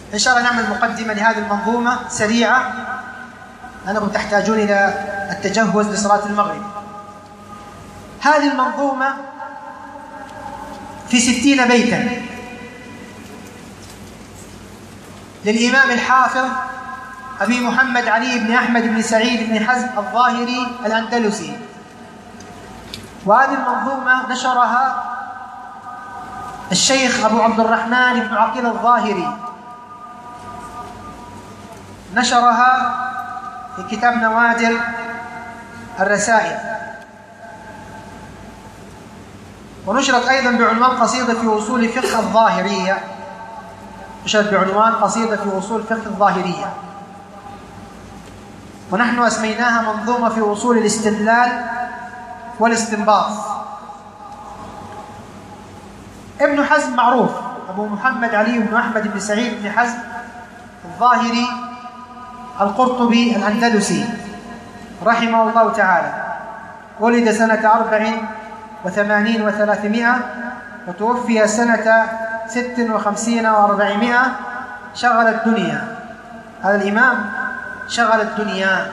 إن شاء الله نعمل مقدمة لهذه المنظومة سريعة لأنكم تحتاجون إلى التجهز لصلاة المغرب. هذه المنظومة في 60 بيتا للإمام الحافظ أبي محمد علي بن أحمد بن سعيد بن حزم الظاهري الأندلسي، وهذه المنظومة نشرها الشيخ أبو عبد الرحمن بن عقيل الظاهري، نشرها في كتاب نوادر الرسائل، ونشرت أيضا بعنوان قصيدة في أصول فقه الظاهرية، نشرت بعنوان قصيدة في أصول فقه الظاهرية، ونحن أسميناها منظومة في أصول الاستدلال والاستنباط. ابن حزم معروف، أبو محمد علي بن أحمد بن سعيد بن حزم الظاهري القرطبي الأندلسي رحمه الله تعالى، ولد سنة 84 و300 وتوفي سنة 56 و400. شغل الدنيا، هذا الإمام شغل الدنيا،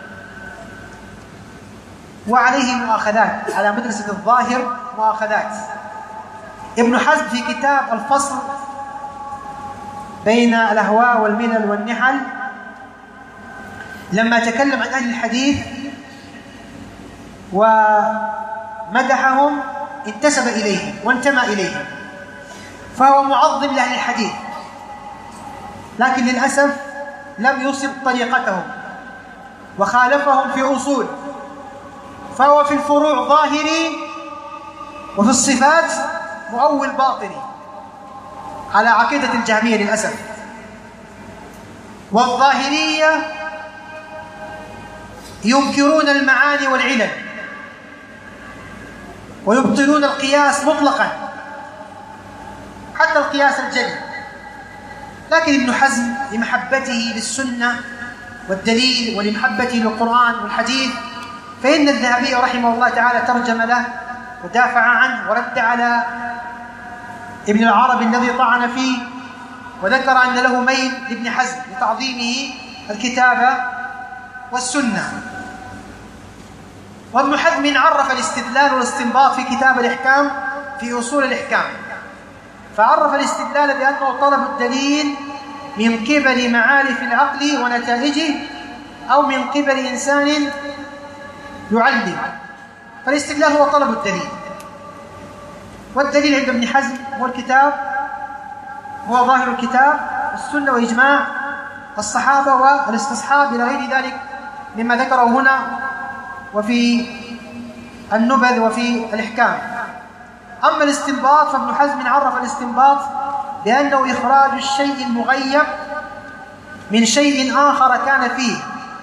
وعليه مؤاخذات، على مدرسة الظاهر مؤاخذات. ابن حزم في كتاب الفصل بين الأهواء والملل والنحل لما تكلم عن أهل الحديث ومدحهم انتسب إليهم وانتمى إليهم، فهو معظم لأهل الحديث، لكن للأسف لم يصب طريقتهم وخالفهم في أصول، فهو في الفروع ظاهري وفي الصفات مؤول باطني على عقيدة الجهمية للأسف. والظاهرية ينكرون المعاني والعلل ويبطلون القياس مطلقا، حتى القياس الجلي. لكن ابن حزم لمحبته للسنة والدليل ولمحبته للقرآن والحديث، فإن الذهبي رحمه الله تعالى ترجم له ودافع عنه ورد على ابن العربي الذي طعن فيه، وذكر أن له ميل لابن حزم لتعظيمه الكتاب والسنة. وابن حزم عرف الاستدلال والاستنباط في كتاب الإحكام في أصول الإحكام، فعرف الاستدلال بأنه طلب الدليل من قبل معارف العقل ونتائجه أو من قبل إنسان يعلم، فالاستدلال هو طلب الدليل، والدليل عند ابن حزم هو الكتاب، هو ظاهر الكتاب والسنة وإجماع الصحابة والاستصحاب إلى غير ذلك مما ذكره هنا وفي النبذ وفي الإحكام. أما الاستنباط فابن حزم عرف الاستنباط بأنه إخراج الشيء المغيب من شيء آخر كان فيه.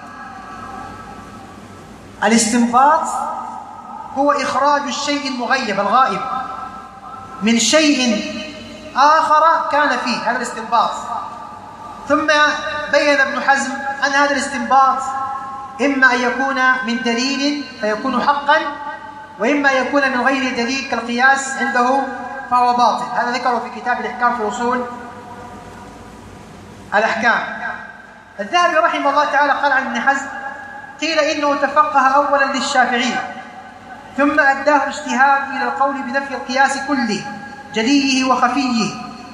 الاستنباط هو إخراج الشيء المغيب الغائب من شيء آخر كان فيه، هذا الاستنباط. ثم بين ابن حزم أن هذا الاستنباط إما أن يكون من دليل فيكون حقا، وإما أن يكون من غير دليل كالقياس عنده فهو باطل. هذا ذكره في كتاب الإحكام في أصول الأحكام. الذهبي رحمه الله تعالى قال عن ابن حزم: قيل إنه تفقه أولا للشافعية ثم أداه الاجتهاد إلى القول بنفي القياس كله جليه وخفيه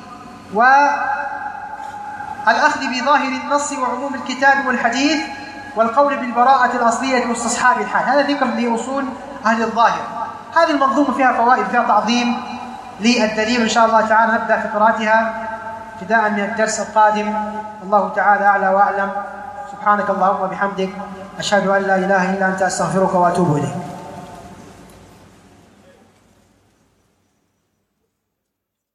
والأخذ بظاهر النص وعموم الكتاب والحديث والقول بالبراءة الأصلية واستصحاب الحال. هذا ذكر لأصول أهل الظاهر. هذه المنظومة فيها فوائد، فيها تعظيم للدليل، إن شاء الله تعالى نبدأ في قراءتها ابتداء من الدرس القادم. الله تعالى أعلى وأعلم. سبحانك اللهم وبحمدك، أشهد أن لا إله إلا أنت، أستغفرك وأتوب إليك.